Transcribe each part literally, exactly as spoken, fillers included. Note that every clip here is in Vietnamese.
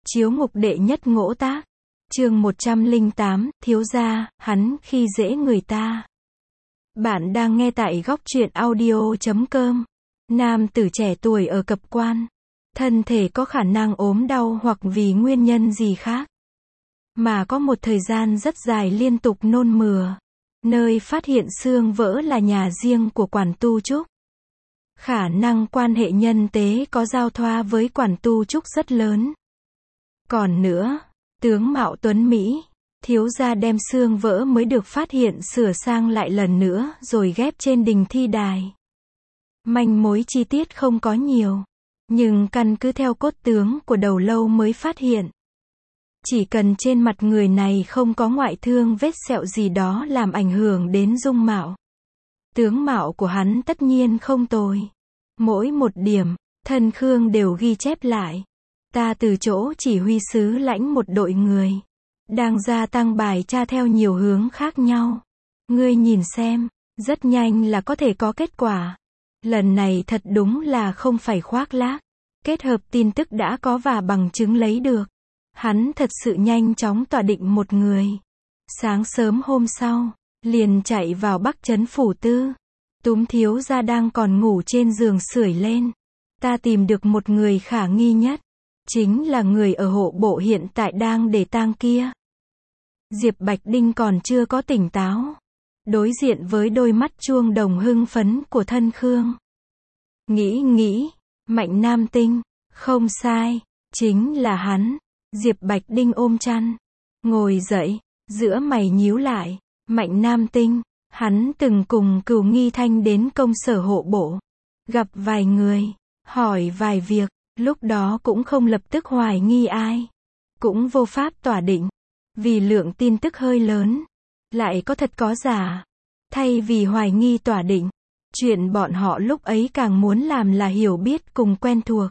Chiếu ngục đệ nhất ngỗ tác. Chương một trăm lẻ tám, thiếu gia, hắn khi dễ người ta. Bạn đang nghe tại góc truyện audio chấm com. Nam tử trẻ tuổi ở cập quan. Thân thể có khả năng ốm đau hoặc vì nguyên nhân gì khác. Mà có một thời gian rất dài liên tục nôn mửa. Nơi phát hiện xương vỡ là nhà riêng của quản tu trúc. Khả năng quan hệ nhân tế có giao thoa với quản tu trúc rất lớn. Còn nữa, tướng mạo tuấn Mỹ, thiếu gia đem xương vỡ mới được phát hiện sửa sang lại lần nữa rồi ghép trên đình thi đài. Manh mối chi tiết không có nhiều, nhưng căn cứ theo cốt tướng của đầu lâu mới phát hiện. Chỉ cần trên mặt người này không có ngoại thương vết sẹo gì đó làm ảnh hưởng đến dung mạo. Tướng mạo của hắn tất nhiên không tồi. Mỗi một điểm, Thân Khương đều ghi chép lại. Ta từ chỗ chỉ huy sứ lãnh một đội người. Đang gia tăng bài tra theo nhiều hướng khác nhau. Ngươi nhìn xem, rất nhanh là có thể có kết quả. Lần này thật đúng là không phải khoác lác. Kết hợp tin tức đã có và bằng chứng lấy được. Hắn thật sự nhanh chóng tỏa định một người. Sáng sớm hôm sau, liền chạy vào Bắc Trấn phủ tư. Túm thiếu gia đang còn ngủ trên giường sưởi lên. Ta tìm được một người khả nghi nhất. Chính là người ở hộ bộ hiện tại đang để tang kia. Diệp Bạch Đinh còn chưa có tỉnh táo. Đối diện với đôi mắt chuông đồng hưng phấn của Thân Khương. Nghĩ nghĩ, Mạnh Nam Tinh, không sai, chính là hắn. Diệp Bạch Đinh ôm chăn, ngồi dậy, giữa mày nhíu lại. Mạnh Nam Tinh, hắn từng cùng Cửu Nghi Thanh đến công sở hộ bộ. Gặp vài người, hỏi vài việc. Lúc đó cũng không lập tức hoài nghi ai. Cũng vô pháp tỏa định. Vì lượng tin tức hơi lớn. Lại có thật có giả. Thay vì hoài nghi tỏa định. Chuyện bọn họ lúc ấy càng muốn làm là hiểu biết cùng quen thuộc.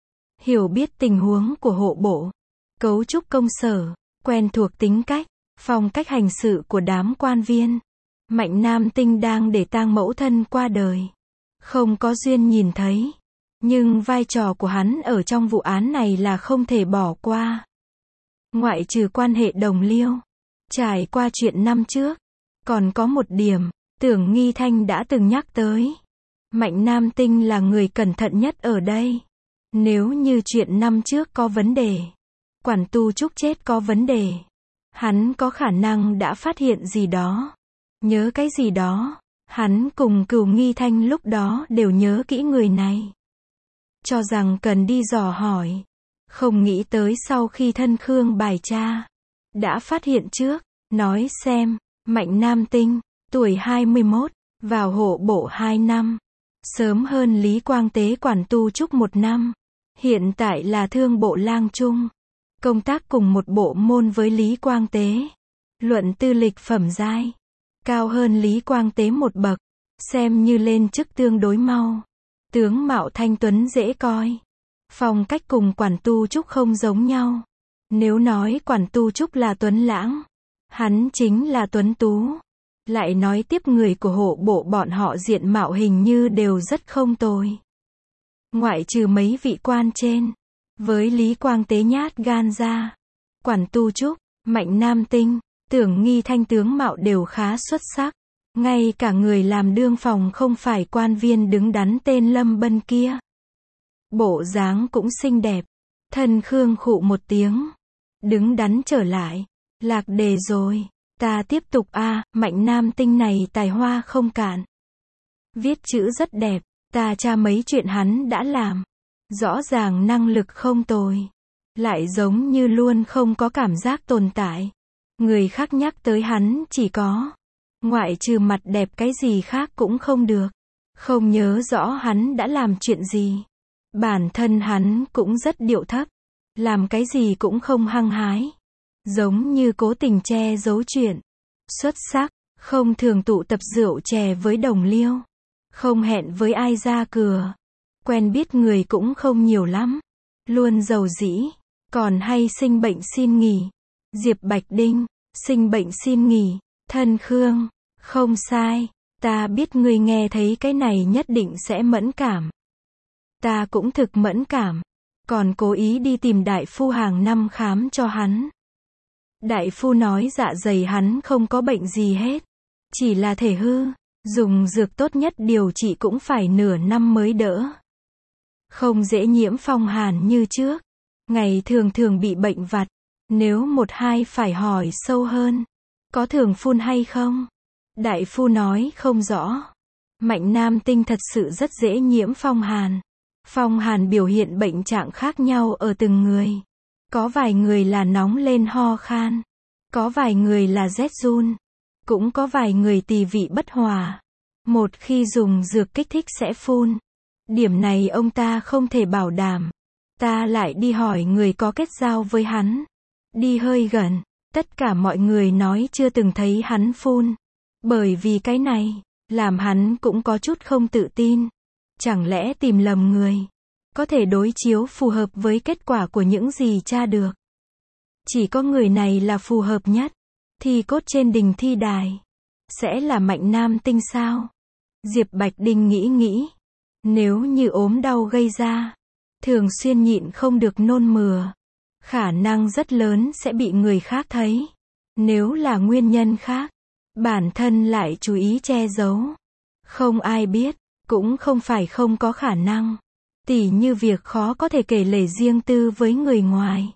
Hiểu biết tình huống của hộ bộ. Cấu trúc công sở. Quen thuộc tính cách. Phong cách hành sự của đám quan viên. Mạnh Nam Tinh đang để tang mẫu thân qua đời. Không có duyên nhìn thấy. Nhưng vai trò của hắn ở trong vụ án này là không thể bỏ qua. Ngoại trừ quan hệ đồng liêu. Trải qua chuyện năm trước. Còn có một điểm, Tưởng Nghi Thanh đã từng nhắc tới. Mạnh Nam Tinh là người cẩn thận nhất ở đây. Nếu như chuyện năm trước có vấn đề. Quản tu trúc chết có vấn đề. Hắn có khả năng đã phát hiện gì đó. Nhớ cái gì đó. Hắn cùng Cửu Nghi Thanh lúc đó đều nhớ kỹ người này. Cho rằng cần đi dò hỏi. Không nghĩ tới sau khi Thân Khương bài tra. Đã phát hiện trước. Nói xem, Mạnh Nam Tinh, tuổi hai mươi mốt, vào hộ bộ hai năm. Sớm hơn Lý Quang Tế quản tu trúc một năm. Hiện tại là thương bộ lang trung. Công tác cùng một bộ môn với Lý Quang Tế. Luận tư lịch phẩm giai. Cao hơn Lý Quang Tế một bậc. Xem như lên chức tương đối mau. Tướng mạo thanh tuấn dễ coi. Phong cách cùng quản tu trúc không giống nhau. Nếu nói quản tu trúc là tuấn lãng. Hắn chính là tuấn tú. Lại nói tiếp người của hộ bộ bọn họ diện mạo hình như đều rất không tồi. Ngoại trừ mấy vị quan trên. Với Lý Quang Tế nhát gan ra. Quản tu trúc, Mạnh Nam Tinh, Tưởng Nghi Thanh tướng mạo đều khá xuất sắc. Ngay cả người làm đương phòng không phải quan viên đứng đắn tên Lâm Bân kia. Bộ dáng cũng xinh đẹp. Thân Khương khụ một tiếng. Đứng đắn trở lại. Lạc đề rồi. Ta tiếp tục a à, Mạnh Nam Tinh này tài hoa không cạn. Viết chữ rất đẹp. Ta tra mấy chuyện hắn đã làm. Rõ ràng năng lực không tồi. Lại giống như luôn không có cảm giác tồn tại. Người khác nhắc tới hắn chỉ có. Ngoại trừ mặt đẹp cái gì khác cũng không được. Không nhớ rõ hắn đã làm chuyện gì. Bản thân hắn cũng rất điệu thấp. Làm cái gì cũng không hăng hái. Giống như cố tình che giấu chuyện. Xuất sắc, không thường tụ tập rượu chè với đồng liêu. Không hẹn với ai ra cửa. Quen biết người cũng không nhiều lắm. Luôn giàu dĩ. Còn hay sinh bệnh xin nghỉ. Diệp Bạch Đinh, sinh bệnh xin nghỉ. Thân Khương, không sai. Ta biết ngươi nghe thấy cái này nhất định sẽ mẫn cảm. Ta cũng thực mẫn cảm. còn cố ý đi tìm đại phu hàng năm khám cho hắn. Đại phu nói dạ dày hắn không có bệnh gì hết, chỉ là thể hư, dùng dược tốt nhất điều trị cũng phải nửa năm mới đỡ. Không dễ nhiễm phong hàn như trước, ngày thường thường bị bệnh vặt, nếu một hai phải hỏi sâu hơn, có thường phun hay không? Đại phu nói không rõ. Mạnh nam tinh thật sự rất dễ nhiễm phong hàn. Phong hàn biểu hiện bệnh trạng khác nhau ở từng người. Có vài người là nóng lên ho khan, có vài người là rét run, cũng có vài người tỳ vị bất hòa. Một khi dùng dược kích thích sẽ phun. Điểm này ông ta không thể bảo đảm. Ta lại đi hỏi người có kết giao với hắn. Đi hơi gần, tất cả mọi người nói chưa từng thấy hắn phun. Bởi vì cái này, làm hắn cũng có chút không tự tin. Chẳng lẽ tìm lầm người? Có thể đối chiếu phù hợp với kết quả của những gì tra được. Chỉ có người này là phù hợp nhất. Thi cốt trên đình thi đài. Sẽ là Mạnh nam tinh sao? Diệp Bạch Đinh nghĩ nghĩ. Nếu như ốm đau gây ra, thường xuyên nhịn không được nôn mửa, khả năng rất lớn sẽ bị người khác thấy. Nếu là nguyên nhân khác, bản thân lại chú ý che giấu, không ai biết, cũng không phải không có khả năng. Tỉ như việc khó có thể kể lể riêng tư với người ngoài.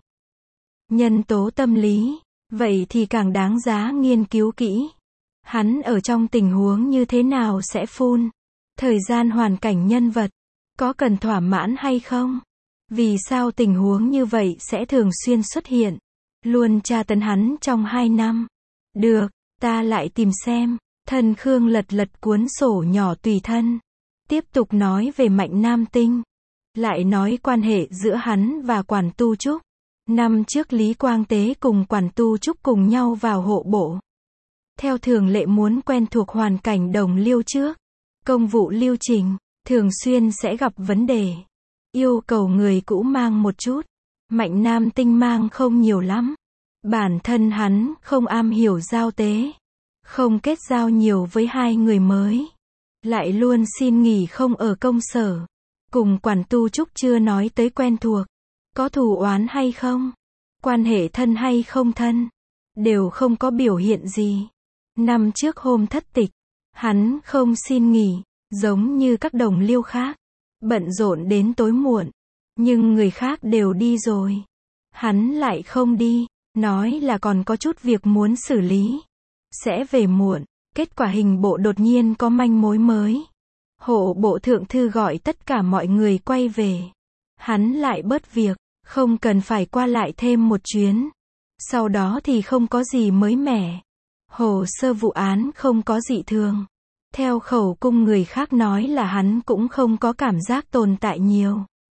Nhân tố tâm lý, vậy thì càng đáng giá nghiên cứu kỹ. Hắn ở trong tình huống như thế nào sẽ phun? Thời gian hoàn cảnh nhân vật, có cần thỏa mãn hay không? Vì sao tình huống như vậy sẽ thường xuyên xuất hiện? Luôn tra tấn hắn trong hai năm. Được, ta lại tìm xem. Thân Khương lật lật cuốn sổ nhỏ tùy thân. Tiếp tục nói về Mạnh nam tinh. Lại nói quan hệ giữa hắn và Quản Tu Trúc. Năm trước Lý Quang Tế cùng Quản Tu Trúc cùng nhau vào hộ bộ. Theo thường lệ muốn quen thuộc hoàn cảnh đồng liêu trước. Công vụ lưu trình, thường xuyên sẽ gặp vấn đề. Yêu cầu người cũ mang một chút. Mạnh nam tinh mang không nhiều lắm. Bản thân hắn không am hiểu giao tế. Không kết giao nhiều với hai người mới. Lại luôn xin nghỉ không ở công sở. Cùng Quản Tu Trúc chưa nói tới quen thuộc. Có thù oán hay không? Quan hệ thân hay không thân? Đều không có biểu hiện gì. Năm trước hôm thất tịch, hắn không xin nghỉ, giống như các đồng liêu khác. Bận rộn đến tối muộn. Nhưng người khác đều đi rồi. Hắn lại không đi, nói là còn có chút việc muốn xử lý. Sẽ về muộn. Kết quả hình bộ đột nhiên có manh mối mới. Hộ bộ thượng thư gọi tất cả mọi người quay về. Hắn lại bớt việc, không cần phải qua lại thêm một chuyến. Sau đó thì không có gì mới mẻ. Hồ sơ vụ án không có dị thường. Theo khẩu cung người khác nói là hắn cũng không có cảm giác tồn tại nhiều.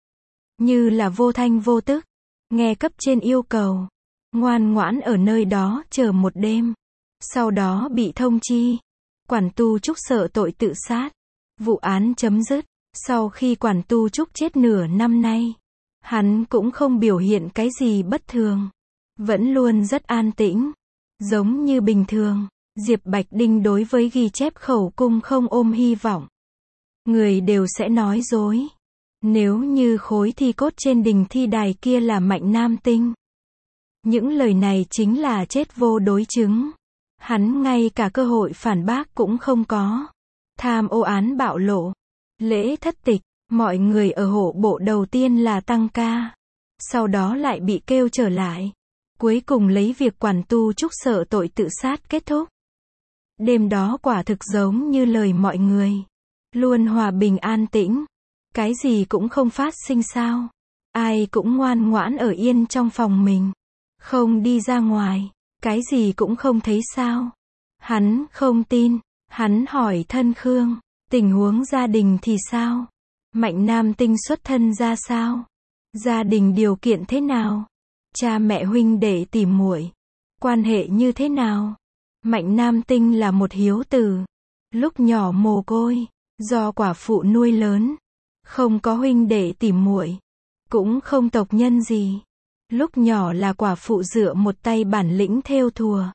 Như là vô thanh vô tức. Nghe cấp trên yêu cầu. Ngoan ngoãn ở nơi đó chờ một đêm. Sau đó bị thông chi. Quản Tu Trúc sợ tội tự sát. Vụ án chấm dứt. Sau khi Quản Tu Trúc chết nửa năm nay, hắn cũng không biểu hiện cái gì bất thường. Vẫn luôn rất an tĩnh. Giống như bình thường. Diệp Bạch Đinh đối với ghi chép khẩu cung không ôm hy vọng. Người đều sẽ nói dối. Nếu như khối thi cốt trên đình thi đài kia là Mạnh nam tinh. Những lời này chính là chết vô đối chứng. Hắn ngay cả cơ hội phản bác cũng không có. Tham ô án bạo lộ. Lễ thất tịch, mọi người ở hộ bộ đầu tiên là tăng ca. Sau đó lại bị kêu trở lại. Cuối cùng lấy việc Quản Tu Trúc sợ tội tự sát kết thúc. Đêm đó quả thực giống như lời mọi người. Luôn hòa bình an tĩnh. Cái gì cũng không phát sinh sao. Ai cũng ngoan ngoãn ở yên trong phòng mình. Không đi ra ngoài. Cái gì cũng không thấy sao. Hắn không tin. Hắn hỏi Thân Khương. Tình huống gia đình thì sao? Mạnh nam tinh xuất thân ra sao? Gia đình điều kiện thế nào? Cha mẹ huynh đệ tỉ muội, quan hệ như thế nào? Mạnh nam tinh là một hiếu tử. Lúc nhỏ mồ côi, do quả phụ nuôi lớn. Không có huynh đệ tỉ muội, cũng không tộc nhân gì. Lúc nhỏ là quả phụ dựa một tay bản lĩnh thêu thùa.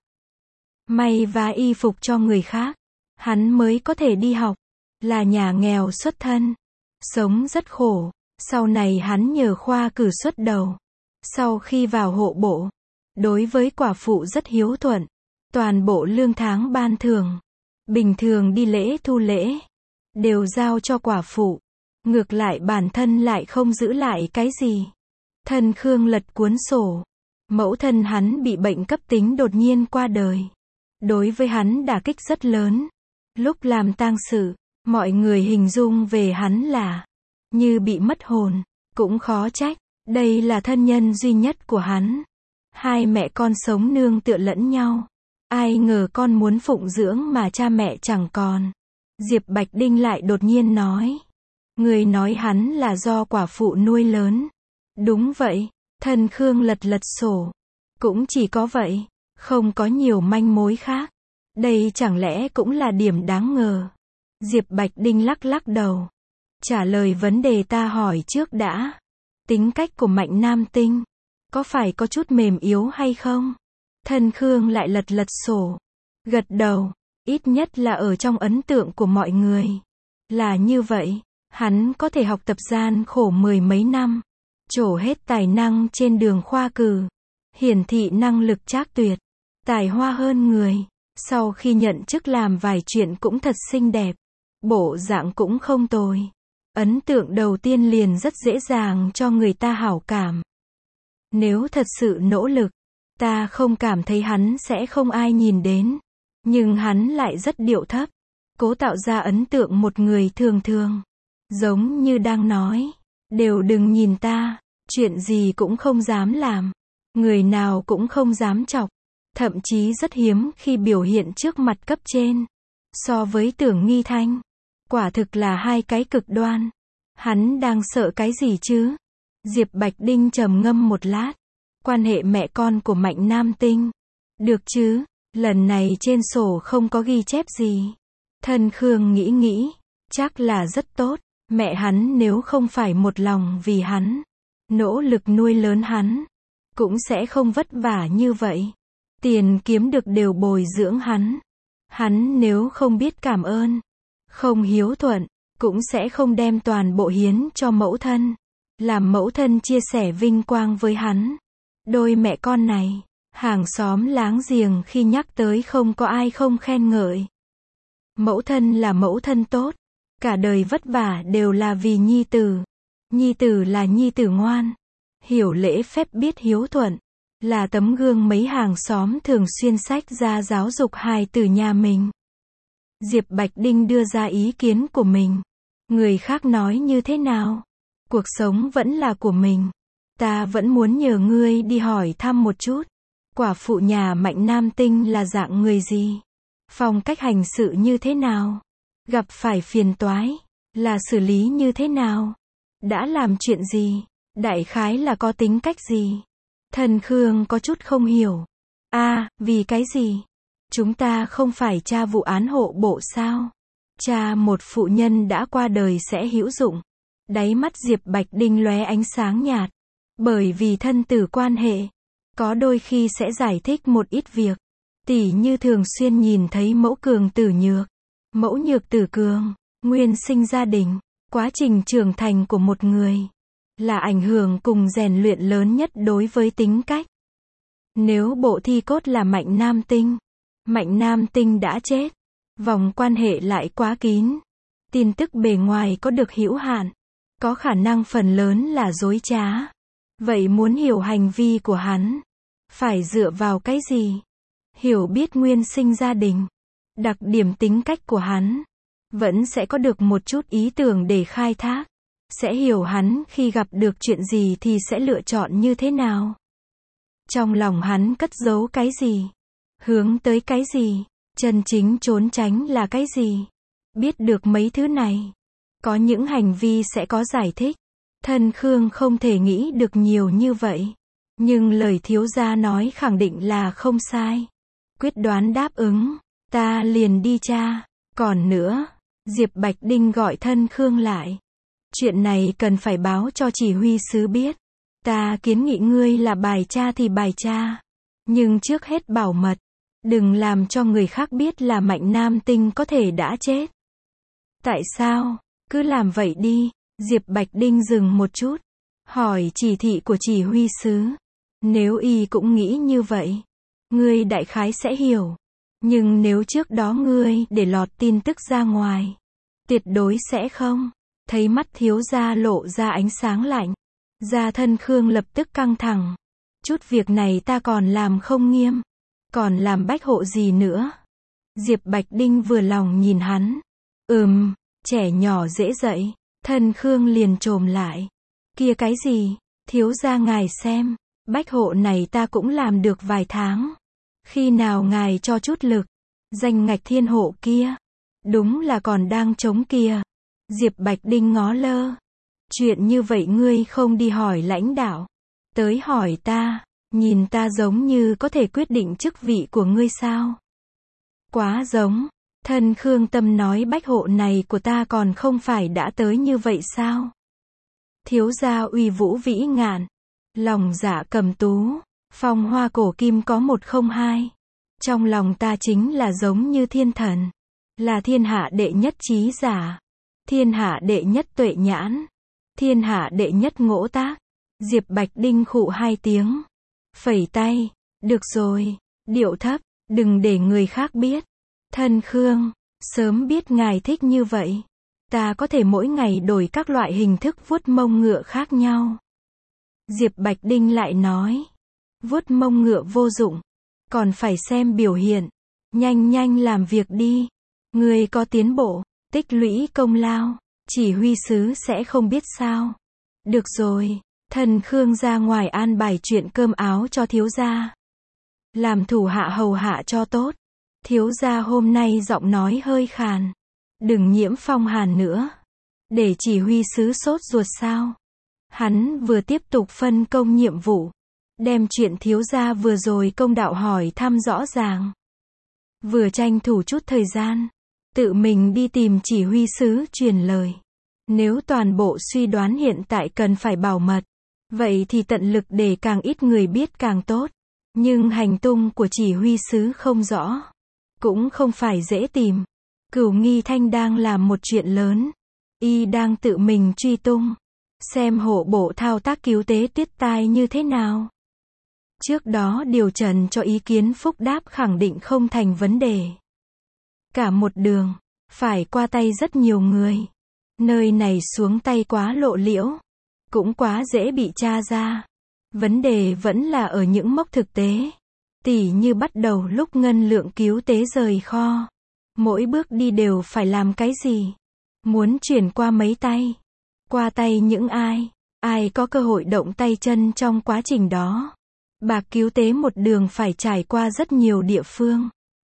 May vá y phục cho người khác. Hắn mới có thể đi học. Là nhà nghèo xuất thân. Sống rất khổ. Sau này hắn nhờ khoa cử xuất đầu. Sau khi vào hộ bộ, đối với quả phụ rất hiếu thuận. Toàn bộ lương tháng ban thưởng, bình thường đi lễ thu lễ, đều giao cho quả phụ. Ngược lại bản thân lại không giữ lại cái gì. Thân Khương lật cuốn sổ. Mẫu thân hắn bị bệnh cấp tính đột nhiên qua đời. Đối với hắn đả kích rất lớn. Lúc làm tang sự, mọi người hình dung về hắn là như bị mất hồn. Cũng khó trách, đây là thân nhân duy nhất của hắn. Hai mẹ con sống nương tựa lẫn nhau. Ai ngờ con muốn phụng dưỡng mà cha mẹ chẳng còn. Diệp Bạch Đinh lại đột nhiên nói. Người nói hắn là do quả phụ nuôi lớn. Đúng vậy, thân Khương lật lật sổ. Cũng chỉ có vậy, không có nhiều manh mối khác. Đây chẳng lẽ cũng là điểm đáng ngờ. Diệp Bạch Đinh lắc lắc đầu. Trả lời vấn đề ta hỏi trước đã. Tính cách của Mạnh Nam Tinh, có phải có chút mềm yếu hay không? Thân Khương lại lật lật sổ. Gật đầu, ít nhất là ở trong ấn tượng của mọi người. Là như vậy, hắn có thể học tập gian khổ mười mấy năm. Trổ hết tài năng trên đường khoa cử. Hiển thị năng lực trác tuyệt. Tài hoa hơn người. Sau khi nhận chức làm vài chuyện cũng thật xinh đẹp. Bộ dạng cũng không tồi. Ấn tượng đầu tiên liền rất dễ dàng cho người ta hảo cảm. Nếu thật sự nỗ lực, ta không cảm thấy hắn sẽ không ai nhìn đến. Nhưng hắn lại rất điệu thấp. Cố tạo ra ấn tượng một người thường thường. Giống như đang nói. Đều đừng nhìn ta. Chuyện gì cũng không dám làm. Người nào cũng không dám chọc. Thậm chí rất hiếm khi biểu hiện trước mặt cấp trên. So với Tưởng Nghi Thanh, quả thực là hai cái cực đoan. Hắn đang sợ cái gì chứ? Diệp Bạch Đinh trầm ngâm một lát. Quan hệ mẹ con của Mạnh Nam Tinh. Được chứ, lần này trên sổ không có ghi chép gì. Thân Khương nghĩ nghĩ, chắc là rất tốt. Mẹ hắn nếu không phải một lòng vì hắn, nỗ lực nuôi lớn hắn, cũng sẽ không vất vả như vậy. Tiền kiếm được đều bồi dưỡng hắn. Hắn nếu không biết cảm ơn, không hiếu thuận, cũng sẽ không đem toàn bộ hiến cho mẫu thân. Làm mẫu thân chia sẻ vinh quang với hắn. Đôi mẹ con này, hàng xóm láng giềng khi nhắc tới không có ai không khen ngợi. Mẫu thân là mẫu thân tốt. Cả đời vất vả đều là vì nhi tử. Nhi tử là nhi tử ngoan. Hiểu lễ phép biết hiếu thuận. Là tấm gương mấy hàng xóm thường xuyên sách ra giáo dục hài tử nhà mình. Diệp Bạch Đinh đưa ra ý kiến của mình. Người khác nói như thế nào? Cuộc sống vẫn là của mình. Ta vẫn muốn nhờ ngươi đi hỏi thăm một chút. Quả phụ nhà Mạnh Nam Tinh là dạng người gì? Phong cách hành sự như thế nào? Gặp phải phiền toái, là xử lý như thế nào? Đã làm chuyện gì? Đại khái là có tính cách gì? Thần Khương có chút không hiểu. A, à, vì cái gì? Chúng ta không phải tra vụ án hộ bộ sao? Cha một phụ nhân đã qua đời sẽ hữu dụng. Đáy mắt Diệp Bạch Đinh lóe ánh sáng nhạt. Bởi vì thân tử quan hệ, có đôi khi sẽ giải thích một ít việc. Tỉ như thường xuyên nhìn thấy mẫu cường tử nhược, mẫu nhược tử cường, nguyên sinh gia đình, quá trình trưởng thành của một người, là ảnh hưởng cùng rèn luyện lớn nhất đối với tính cách. Nếu bộ thi cốt là Mạnh Nam Tinh, Mạnh Nam Tinh đã chết, vòng quan hệ lại quá kín, tin tức bề ngoài có được hữu hạn, có khả năng phần lớn là dối trá. Vậy muốn hiểu hành vi của hắn, phải dựa vào cái gì? Hiểu biết nguyên sinh gia đình, đặc điểm tính cách của hắn, vẫn sẽ có được một chút ý tưởng để khai thác. Sẽ hiểu hắn khi gặp được chuyện gì thì sẽ lựa chọn như thế nào. Trong lòng hắn cất giấu cái gì? Hướng tới cái gì? Chân chính trốn tránh là cái gì? Biết được mấy thứ này, có những hành vi sẽ có giải thích. Thân Khương không thể nghĩ được nhiều như vậy. Nhưng lời thiếu gia nói khẳng định là không sai. Quyết đoán đáp ứng. Ta liền đi tra. Còn nữa, Diệp Bạch Đinh gọi Thân Khương lại. Chuyện này cần phải báo cho chỉ huy sứ biết. Ta kiến nghị ngươi là bài tra thì bài tra. Nhưng trước hết bảo mật. Đừng làm cho người khác biết là Mạnh Nam Tinh có thể đã chết. Tại sao? Cứ làm vậy đi. Diệp Bạch Đinh dừng một chút, hỏi chỉ thị của chỉ huy sứ. Nếu y cũng nghĩ như vậy, ngươi đại khái sẽ hiểu. Nhưng nếu trước đó ngươi để lọt tin tức ra ngoài, tuyệt đối sẽ không. Thấy mắt thiếu gia lộ ra ánh sáng lạnh, gia thân Khương lập tức căng thẳng. Chút việc này ta còn làm không nghiêm, còn làm bách hộ gì nữa? Diệp Bạch Đinh vừa lòng nhìn hắn. Ừm, trẻ nhỏ dễ dạy. Thân Khương liền trồm lại. Kia cái gì? Thiếu gia ngài xem, bách hộ này ta cũng làm được vài tháng. Khi nào ngài cho chút lực? Danh ngạch thiên hộ kia, đúng là còn đang trống kia. Diệp Bạch Đinh ngó lơ. Chuyện như vậy ngươi không đi hỏi lãnh đạo, tới hỏi ta, nhìn ta giống như có thể quyết định chức vị của ngươi sao? Quá giống. Thân Khương Tâm nói bách hộ này của ta còn không phải đã tới như vậy sao? Thiếu gia uy vũ vĩ ngạn, lòng dạ cầm tú, phong hoa cổ kim có một không hai. Trong lòng ta chính là giống như thiên thần, là thiên hạ đệ nhất trí giả, thiên hạ đệ nhất tuệ nhãn, thiên hạ đệ nhất ngỗ tác. Diệp Bạch Đinh khụ hai tiếng, phẩy tay, được rồi, điệu thấp, đừng để người khác biết. Thân Khương, sớm biết ngài thích như vậy, ta có thể mỗi ngày đổi các loại hình thức vuốt mông ngựa khác nhau. Diệp Bạch Đinh lại nói, vuốt mông ngựa vô dụng, còn phải xem biểu hiện, nhanh nhanh làm việc đi. Người có tiến bộ, tích lũy công lao, chỉ huy sứ sẽ không biết sao. Được rồi, thần Khương ra ngoài an bài chuyện cơm áo cho thiếu gia. Làm thủ hạ hầu hạ cho tốt. Thiếu gia hôm nay giọng nói hơi khàn. Đừng nhiễm phong hàn nữa. Để chỉ huy sứ sốt ruột sao? Hắn vừa tiếp tục phân công nhiệm vụ, đem chuyện thiếu gia vừa rồi công đạo hỏi thăm rõ ràng. Vừa tranh thủ chút thời gian, tự mình đi tìm chỉ huy sứ truyền lời. Nếu toàn bộ suy đoán hiện tại cần phải bảo mật, vậy thì tận lực để càng ít người biết càng tốt. Nhưng hành tung của chỉ huy sứ không rõ, cũng không phải dễ tìm. Cửu Nghi Thanh đang làm một chuyện lớn, y đang tự mình truy tung, xem hộ bộ thao tác cứu tế Tuyết Tai như thế nào. Trước đó điều trần cho ý kiến phúc đáp khẳng định không thành vấn đề. Cả một đường, phải qua tay rất nhiều người. Nơi này xuống tay quá lộ liễu, cũng quá dễ bị tra ra. Vấn đề vẫn là ở những mốc thực tế. Tỉ như bắt đầu lúc ngân lượng cứu tế rời kho. Mỗi bước đi đều phải làm cái gì? Muốn chuyển qua mấy tay? Qua tay những ai? Ai có cơ hội động tay chân trong quá trình đó? Bạc cứu tế một đường phải trải qua rất nhiều địa phương.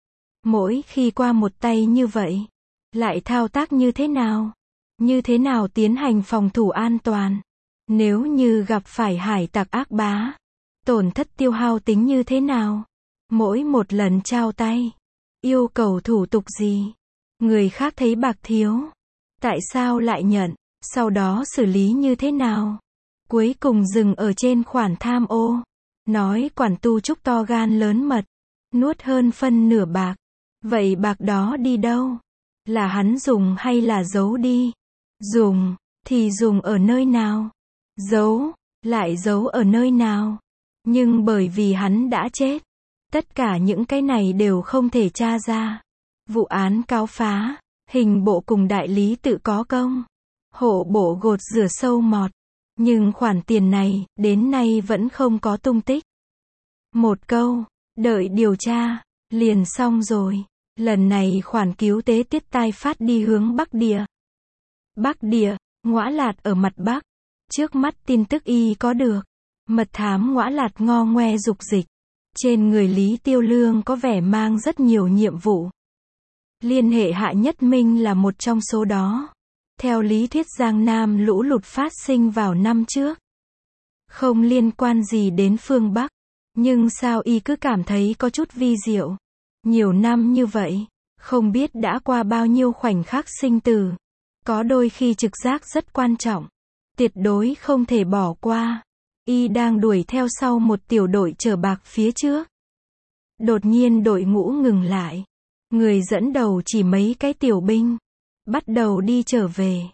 Mỗi khi qua một tay như vậy, lại thao tác như thế nào? Như thế nào tiến hành phòng thủ an toàn? Nếu như gặp phải hải tặc ác bá, tổn thất tiêu hao tính như thế nào? Mỗi một lần trao tay, yêu cầu thủ tục gì? Người khác thấy bạc thiếu, tại sao lại nhận? Sau đó xử lý như thế nào? Cuối cùng dừng ở trên khoản tham ô. Nói quản tu trúc to gan lớn mật, nuốt hơn phân nửa bạc. Vậy bạc đó đi đâu? Là hắn dùng hay là giấu đi? Dùng, thì dùng ở nơi nào? Giấu, lại giấu ở nơi nào? Nhưng bởi vì hắn đã chết, tất cả những cái này đều không thể tra ra. Vụ án cáo phá, hình bộ cùng đại lý tự có công. Hộ bộ gột rửa sâu mọt. Nhưng khoản tiền này, đến nay vẫn không có tung tích. Một câu, đợi điều tra, liền xong rồi. Lần này khoản cứu tế Tiết Tai phát đi hướng Bắc Địa. Bắc Địa, Ngõa Lạt ở mặt Bắc. Trước mắt tin tức y có được. Mật thám Ngõa Lạt ngo ngoe dục dịch. Trên người Lý Tiêu Lương có vẻ mang rất nhiều nhiệm vụ. Liên hệ Hạ Nhất Minh là một trong số đó. Theo lý thuyết Giang Nam lũ lụt phát sinh vào năm trước. Không liên quan gì đến phương Bắc. Nhưng sao y cứ cảm thấy có chút vi diệu. Nhiều năm như vậy, không biết đã qua bao nhiêu khoảnh khắc sinh tử. Có đôi khi trực giác rất quan trọng. Tuyệt đối không thể bỏ qua. Y đang đuổi theo sau một tiểu đội chở bạc phía trước. Đột nhiên đội ngũ ngừng lại. Người dẫn đầu chỉ mấy cái tiểu binh. Bắt đầu đi trở về.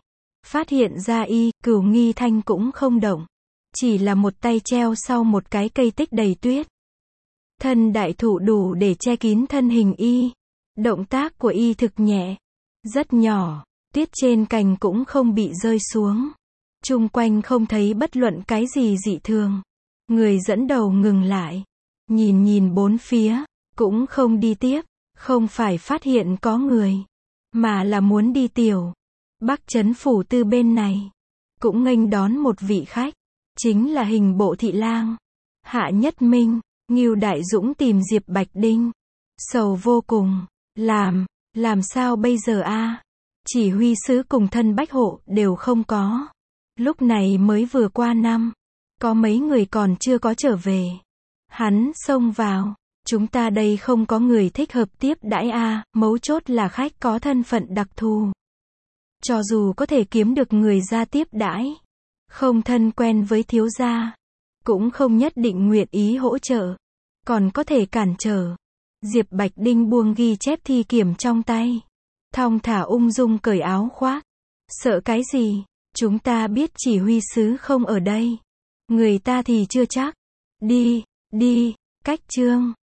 Phát hiện ra y, Cửu Nghi Thanh cũng không động. Chỉ là một tay treo sau một cái cây tích đầy tuyết. Thân đại thụ đủ để che kín thân hình y. Động tác của y thực nhẹ. Rất nhỏ. Tuyết trên cành cũng không bị rơi xuống. Chung quanh không thấy bất luận cái gì dị thường. Người dẫn đầu ngừng lại. Nhìn nhìn bốn phía. Cũng không đi tiếp. Không phải phát hiện có người. Mà là muốn đi tiểu. Bắc Trấn Phủ Tư bên này. Cũng nghênh đón một vị khách. Chính là hình bộ thị lang. Hạ Nhất Minh. Ngưu Đại Dũng tìm Diệp Bạch Đinh. Sầu vô cùng. Làm. Làm sao bây giờ a? Chỉ huy sứ cùng thân bách hộ đều không có. Lúc này mới vừa qua năm. Có mấy người còn chưa có trở về. Hắn xông vào. Chúng ta đây không có người thích hợp tiếp đãi a, mấu chốt là khách có thân phận đặc thù. Cho dù có thể kiếm được người ra tiếp đãi, không thân quen với thiếu gia, cũng không nhất định nguyện ý hỗ trợ, còn có thể cản trở. Diệp Bạch Đinh buông ghi chép thi kiểm trong tay, thong thả ung dung cởi áo khoác. Sợ cái gì? Chúng ta biết chỉ huy sứ không ở đây. Người ta thì chưa chắc. Đi, đi, cách chương.